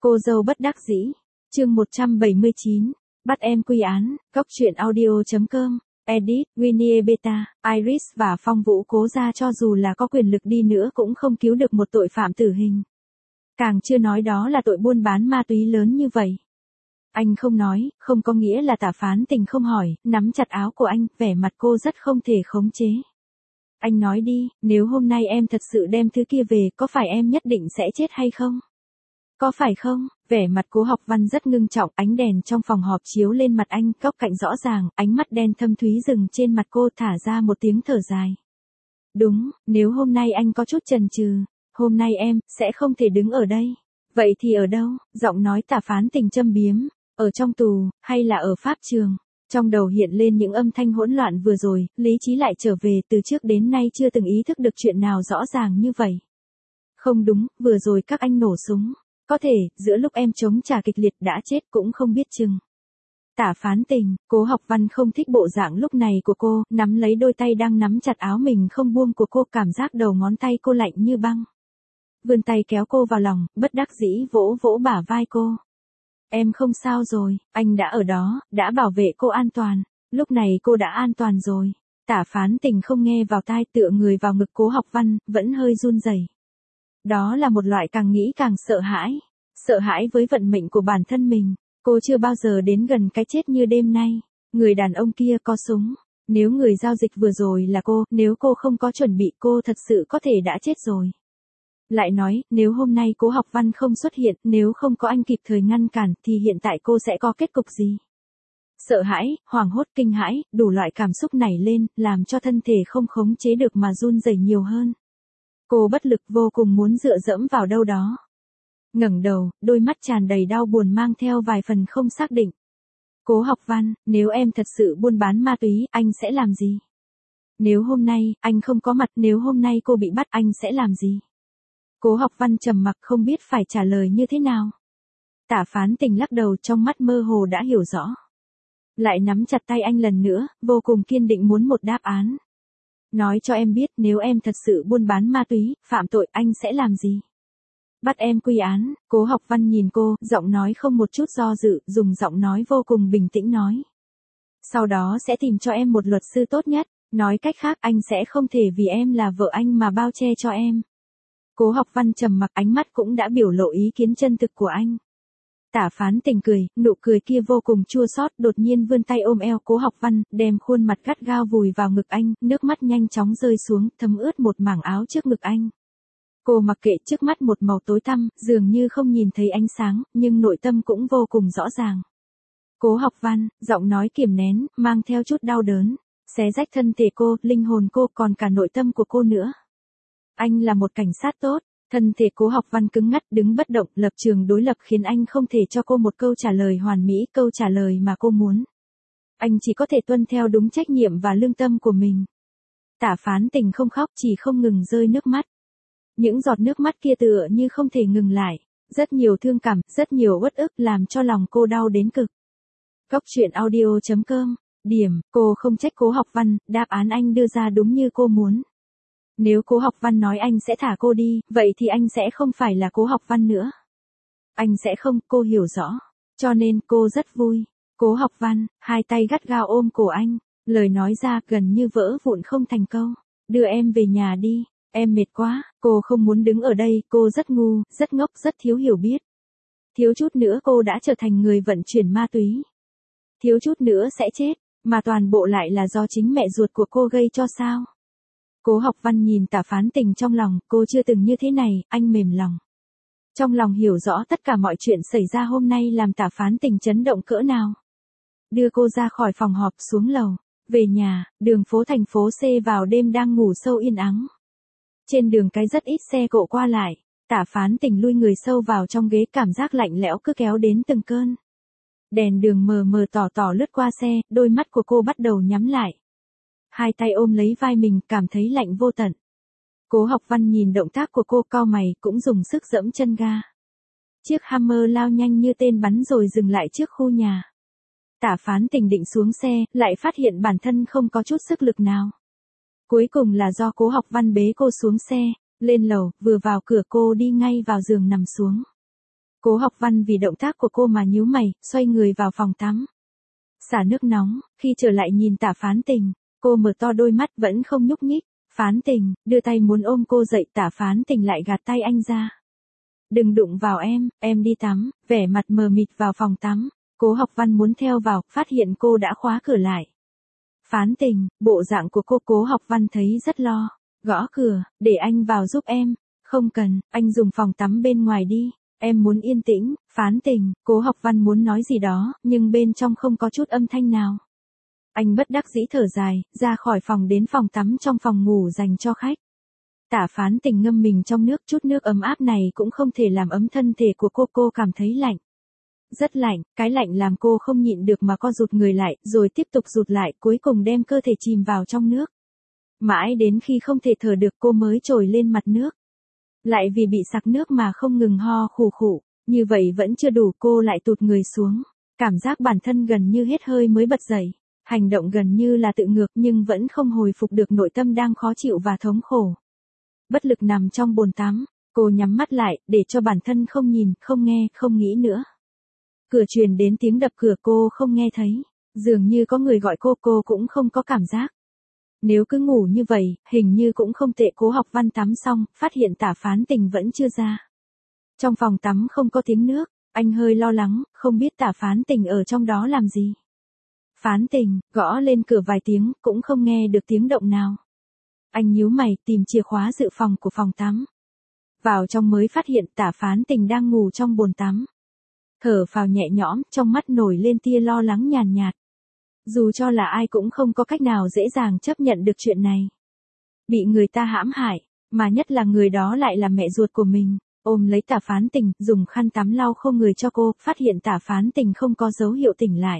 Cô dâu bất đắc dĩ. Chương 179. Bắt em quy án. Góc truyện audio.com. Edit, Winnie Beta, Iris và Phong Vũ cố ra cho dù là có quyền lực đi nữa cũng không cứu được một tội phạm tử hình. Càng chưa nói đó là tội buôn bán ma túy lớn như vậy. Anh không nói, không có nghĩa là Tả Phán Tình không hỏi, nắm chặt áo của anh, vẻ mặt cô rất không thể khống chế. Anh nói đi, nếu hôm nay em thật sự đem thứ kia về, có phải em nhất định sẽ chết hay không? Có phải không? Vẻ mặt Cố Học Văn rất ngưng trọng, ánh đèn trong phòng họp chiếu lên mặt anh, góc cạnh rõ ràng, ánh mắt đen thâm thúy dừng trên mặt cô, thả ra một tiếng thở dài. Đúng, nếu hôm nay anh có chút chần chừ, hôm nay em sẽ không thể đứng ở đây. Vậy thì ở đâu? Giọng nói Tả Phán Tình châm biếm, ở trong tù, hay là ở pháp trường? Trong đầu hiện lên những âm thanh hỗn loạn vừa rồi, lý trí lại trở về, từ trước đến nay chưa từng ý thức được chuyện nào rõ ràng như vậy. Không đúng, vừa rồi các anh nổ súng. Có thể, giữa lúc em chống trả kịch liệt đã chết cũng không biết chừng. Tả Phán Tình, Cố Học Văn không thích bộ dạng lúc này của cô, nắm lấy đôi tay đang nắm chặt áo mình không buông của cô, cảm giác đầu ngón tay cô lạnh như băng. Vươn tay kéo cô vào lòng, bất đắc dĩ vỗ vỗ bả vai cô. Em không sao rồi, anh đã ở đó, đã bảo vệ cô an toàn, lúc này cô đã an toàn rồi. Tả Phán Tình không nghe vào tai, tựa người vào ngực Cố Học Văn, vẫn hơi run rẩy. Đó là một loại càng nghĩ càng sợ hãi với vận mệnh của bản thân mình. Cô chưa bao giờ đến gần cái chết như đêm nay. Người đàn ông kia có súng. Nếu người giao dịch vừa rồi là cô, nếu cô không có chuẩn bị, cô thật sự có thể đã chết rồi. Lại nói, nếu hôm nay Cố Học Văn không xuất hiện, nếu không có anh kịp thời ngăn cản, thì hiện tại cô sẽ có kết cục gì? Sợ hãi, hoảng hốt, kinh hãi, đủ loại cảm xúc nảy lên, làm cho thân thể không khống chế được mà run rẩy nhiều hơn. Cô bất lực vô cùng muốn dựa dẫm vào đâu đó. Ngẩng đầu, đôi mắt tràn đầy đau buồn mang theo vài phần không xác định. Cố Học Văn, nếu em thật sự buôn bán ma túy, anh sẽ làm gì? Nếu hôm nay, anh không có mặt, nếu hôm nay cô bị bắt, anh sẽ làm gì? Cố Học Văn trầm mặc không biết phải trả lời như thế nào. Tả Phán Tình lắc đầu, trong mắt mơ hồ đã hiểu rõ. Lại nắm chặt tay anh lần nữa, vô cùng kiên định muốn một đáp án. Nói cho em biết, nếu em thật sự buôn bán ma túy, phạm tội, anh sẽ làm gì? Bắt em quy án. Cố Học Văn nhìn cô, giọng nói không một chút do dự, dùng giọng nói vô cùng bình tĩnh nói. Sau đó sẽ tìm cho em một luật sư tốt nhất, nói cách khác, anh sẽ không thể vì em là vợ anh mà bao che cho em. Cố Học Văn trầm mặc, ánh mắt cũng đã biểu lộ ý kiến chân thực của anh. Tả Phán Tình cười, nụ cười kia vô cùng chua xót, đột nhiên vươn tay ôm eo Cố Học Văn, đem khuôn mặt gắt gao vùi vào ngực anh, nước mắt nhanh chóng rơi xuống, thấm ướt một mảng áo trước ngực anh. Cô mặc kệ, trước mắt một màu tối tăm, dường như không nhìn thấy ánh sáng, nhưng nội tâm cũng vô cùng rõ ràng. Cố Học Văn, giọng nói kiềm nén, mang theo chút đau đớn, xé rách thân thể cô, linh hồn cô, còn cả nội tâm của cô nữa. Anh là một cảnh sát tốt. Thân thể Cố Học Văn cứng ngắt, đứng bất động, lập trường đối lập khiến anh không thể cho cô một câu trả lời hoàn mỹ, câu trả lời mà cô muốn. Anh chỉ có thể tuân theo đúng trách nhiệm và lương tâm của mình. Tả Phán Tình không khóc, chỉ không ngừng rơi nước mắt. Những giọt nước mắt kia tựa như không thể ngừng lại. Rất nhiều thương cảm, rất nhiều uất ức, làm cho lòng cô đau đến cực. Góc truyện audio.com. Điểm, cô không trách Cố Học Văn, đáp án anh đưa ra đúng như cô muốn. Nếu Cố Học Văn nói anh sẽ thả cô đi, vậy thì anh sẽ không phải là Cố Học Văn nữa. Anh sẽ không, cô hiểu rõ. Cho nên cô rất vui. Cố Học Văn, hai tay gắt gao ôm cổ anh, lời nói ra gần như vỡ vụn không thành câu. Đưa em về nhà đi, em mệt quá, cô không muốn đứng ở đây, cô rất ngu, rất ngốc, rất thiếu hiểu biết. Thiếu chút nữa cô đã trở thành người vận chuyển ma túy. Thiếu chút nữa sẽ chết, mà toàn bộ lại là do chính mẹ ruột của cô gây cho sao? Cố Học Văn nhìn Tả Phán Tình trong lòng, cô chưa từng như thế này, anh mềm lòng. Trong lòng hiểu rõ tất cả mọi chuyện xảy ra hôm nay làm Tả Phán Tình chấn động cỡ nào. Đưa cô ra khỏi phòng họp xuống lầu, về nhà, đường phố thành phố C vào đêm đang ngủ sâu yên ắng. Trên đường cái rất ít xe cộ qua lại, Tả Phán Tình lui người sâu vào trong ghế, cảm giác lạnh lẽo cứ kéo đến từng cơn. Đèn đường mờ mờ tỏ lướt qua xe, đôi mắt của cô bắt đầu nhắm lại. Hai tay ôm lấy vai mình, cảm thấy lạnh vô tận. Cố Học Văn nhìn động tác của cô, cau mày, cũng dùng sức giẫm chân ga. Chiếc Hammer lao nhanh như tên bắn rồi dừng lại trước khu nhà. Tả Phán Tình định xuống xe, lại phát hiện bản thân không có chút sức lực nào. Cuối cùng là do Cố Học Văn bế cô xuống xe, lên lầu, vừa vào cửa cô đi ngay vào giường nằm xuống. Cố Học Văn vì động tác của cô mà nhíu mày, xoay người vào phòng tắm. Xả nước nóng, khi trở lại nhìn Tả Phán Tình, cô mở to đôi mắt vẫn không nhúc nhích. Phán Tình, đưa tay muốn ôm cô dậy, Tả Phán Tình lại gạt tay anh ra. Đừng đụng vào em đi tắm, vẻ mặt mờ mịt vào phòng tắm. Cố Học Văn muốn theo vào, phát hiện cô đã khóa cửa lại. Phán Tình, bộ dạng của cô Cố Học Văn thấy rất lo. Gõ cửa, để anh vào giúp em. Không cần, anh dùng phòng tắm bên ngoài đi. Em muốn yên tĩnh. Phán Tình, Cố Học Văn muốn nói gì đó, nhưng bên trong không có chút âm thanh nào. Anh bất đắc dĩ thở dài, ra khỏi phòng đến phòng tắm trong phòng ngủ dành cho khách. Tả Phán Tình ngâm mình trong nước, chút nước ấm áp này cũng không thể làm ấm thân thể của cô cảm thấy lạnh. Rất lạnh, cái lạnh làm cô không nhịn được mà co rụt người lại, rồi tiếp tục rụt lại, cuối cùng đem cơ thể chìm vào trong nước. Mãi đến khi không thể thở được cô mới trồi lên mặt nước. Lại vì bị sặc nước mà không ngừng ho khủ khủ, như vậy vẫn chưa đủ, cô lại tụt người xuống. Cảm giác bản thân gần như hết hơi mới bật dậy. Hành động gần như là tự ngược nhưng vẫn không hồi phục được nội tâm đang khó chịu và thống khổ. Bất lực nằm trong bồn tắm, cô nhắm mắt lại, để cho bản thân không nhìn, không nghe, không nghĩ nữa. Cửa truyền đến tiếng đập cửa, cô không nghe thấy. Dường như có người gọi cô cũng không có cảm giác. Nếu cứ ngủ như vậy, hình như cũng không tệ. Cố Học Văn tắm xong, phát hiện Tả Phán Tình vẫn chưa ra. Trong phòng tắm không có tiếng nước, anh hơi lo lắng, không biết Tả Phán Tình ở trong đó làm gì. Phán Tình, gõ lên cửa vài tiếng, cũng không nghe được tiếng động nào. Anh nhíu mày, tìm chìa khóa dự phòng của phòng tắm. Vào trong mới phát hiện Tả Phán Tình đang ngủ trong bồn tắm. Thở phào nhẹ nhõm, trong mắt nổi lên tia lo lắng nhàn nhạt. Dù cho là ai cũng không có cách nào dễ dàng chấp nhận được chuyện này. Bị người ta hãm hại, mà nhất là người đó lại là mẹ ruột của mình. Ôm lấy Tả Phán Tình, dùng khăn tắm lau khô người cho cô, phát hiện Tả Phán Tình không có dấu hiệu tỉnh lại.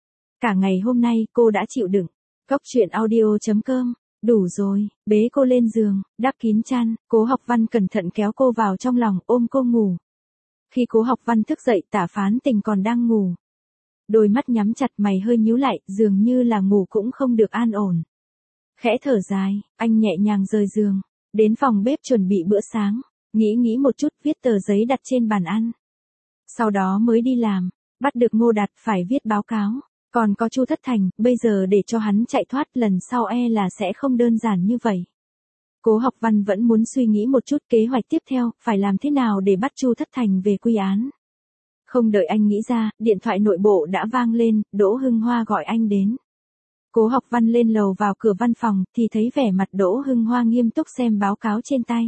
Cả ngày hôm nay cô đã chịu đựng. Cốc truyện audio.com. Đủ rồi, bế cô lên giường, đắp kín chăn, Cố Học Văn cẩn thận kéo cô vào trong lòng, ôm cô ngủ. Khi Cố Học Văn thức dậy, Tả Phán Tình còn đang ngủ. Đôi mắt nhắm chặt, mày hơi nhíu lại, dường như là ngủ cũng không được an ổn. Khẽ thở dài, anh nhẹ nhàng rời giường, đến phòng bếp chuẩn bị bữa sáng, nghĩ một chút, viết tờ giấy đặt trên bàn ăn. Sau đó mới đi làm, bắt được Ngô Đạt phải viết báo cáo. Còn có Chu Thất Thành, bây giờ để cho hắn chạy thoát lần sau là sẽ không đơn giản như vậy. Cố Học Văn vẫn muốn suy nghĩ một chút kế hoạch tiếp theo, phải làm thế nào để bắt Chu Thất Thành về quy án. Không đợi anh nghĩ ra, điện thoại nội bộ đã vang lên, Đỗ Hưng Hoa gọi anh đến. Cố Học Văn lên lầu vào cửa văn phòng, thì thấy vẻ mặt Đỗ Hưng Hoa nghiêm túc xem báo cáo trên tay.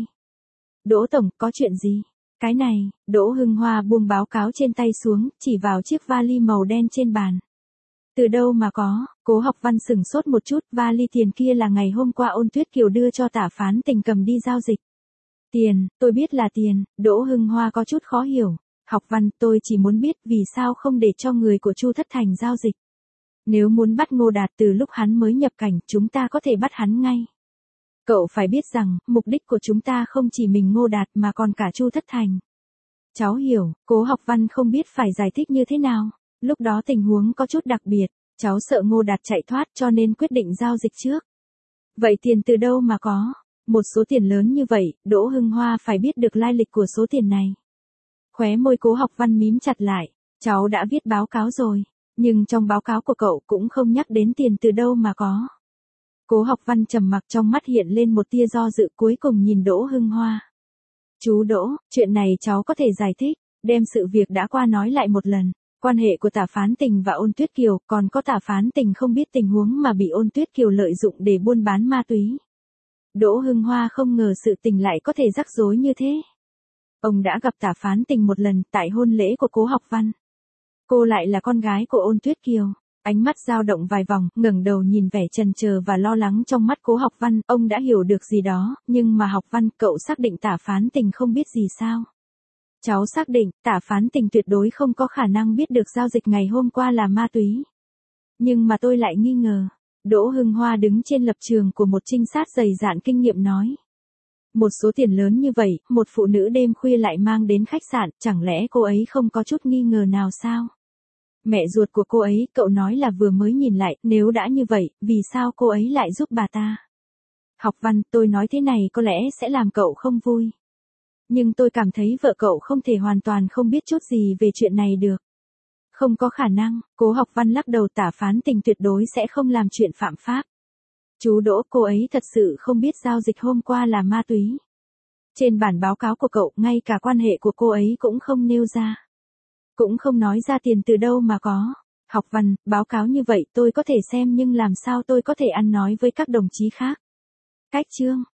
Đỗ Tổng, có chuyện gì? Cái này, Đỗ Hưng Hoa buông báo cáo trên tay xuống, chỉ vào chiếc vali màu đen trên bàn. Từ đâu mà có? Cố Học Văn sửng sốt một chút, vali tiền kia là ngày hôm qua Ôn Tuyết Kiều đưa cho Tả Phán Tình cầm đi giao dịch. Tiền, tôi biết là tiền. Đỗ Hưng Hoa có chút khó hiểu. Học Văn, tôi chỉ muốn biết vì sao không để cho người của Chu Thất Thành giao dịch. Nếu muốn bắt Ngô Đạt từ lúc hắn mới nhập cảnh, chúng ta có thể bắt hắn ngay. Cậu phải biết rằng, mục đích của chúng ta không chỉ mình Ngô Đạt mà còn cả Chu Thất Thành. Cháu hiểu. Cố Học Văn không biết phải giải thích như thế nào. Lúc đó tình huống có chút đặc biệt, cháu sợ Ngô Đạt chạy thoát cho nên quyết định giao dịch trước. Vậy tiền từ đâu mà có? Một số tiền lớn như vậy, Đỗ Hưng Hoa phải biết được lai lịch của số tiền này. Khóe môi Cố Học Văn mím chặt lại, cháu đã viết báo cáo rồi, nhưng trong báo cáo của cậu cũng không nhắc đến tiền từ đâu mà có. Cố Học Văn trầm mặc, trong mắt hiện lên một tia do dự, cuối cùng nhìn Đỗ Hưng Hoa. Chú Đỗ, chuyện này cháu có thể giải thích, đem sự việc đã qua nói lại một lần. Quan hệ của Tả Phán Tình và Ôn Tuyết Kiều, còn có Tả Phán Tình không biết tình huống mà bị Ôn Tuyết Kiều lợi dụng để buôn bán ma túy. Đỗ Hưng Hoa không ngờ sự tình lại có thể rắc rối như thế. Ông đã gặp Tả Phán Tình một lần tại hôn lễ của Cố Học Văn. Cô lại là con gái của Ôn Tuyết Kiều. Ánh mắt dao động vài vòng, ngẩng đầu nhìn vẻ chần chờ và lo lắng trong mắt Cố Học Văn, ông đã hiểu được gì đó, nhưng mà Học Văn, cậu xác định Tả Phán Tình không biết gì sao? Cháu xác định, Tả Phán Tình tuyệt đối không có khả năng biết được giao dịch ngày hôm qua là ma túy. Nhưng mà tôi lại nghi ngờ. Đỗ Hưng Hoa đứng trên lập trường của một trinh sát dày dạn kinh nghiệm nói. Một số tiền lớn như vậy, một phụ nữ đêm khuya lại mang đến khách sạn, chẳng lẽ cô ấy không có chút nghi ngờ nào sao? Mẹ ruột của cô ấy, cậu nói là vừa mới nhìn lại, nếu đã như vậy, vì sao cô ấy lại giúp bà ta? Học Văn, tôi nói thế này có lẽ sẽ làm cậu không vui. Nhưng tôi cảm thấy vợ cậu không thể hoàn toàn không biết chút gì về chuyện này được. Không có khả năng, Cố Học Văn lắc đầu tả phán tình tuyệt đối sẽ không làm chuyện phạm pháp. Chú Đỗ, cô ấy thật sự không biết giao dịch hôm qua là ma túy. Trên bản báo cáo của cậu, ngay cả quan hệ của cô ấy cũng không nêu ra. Cũng không nói ra tiền từ đâu mà có. Học Văn, báo cáo như vậy tôi có thể xem nhưng làm sao tôi có thể ăn nói với các đồng chí khác. Cách chương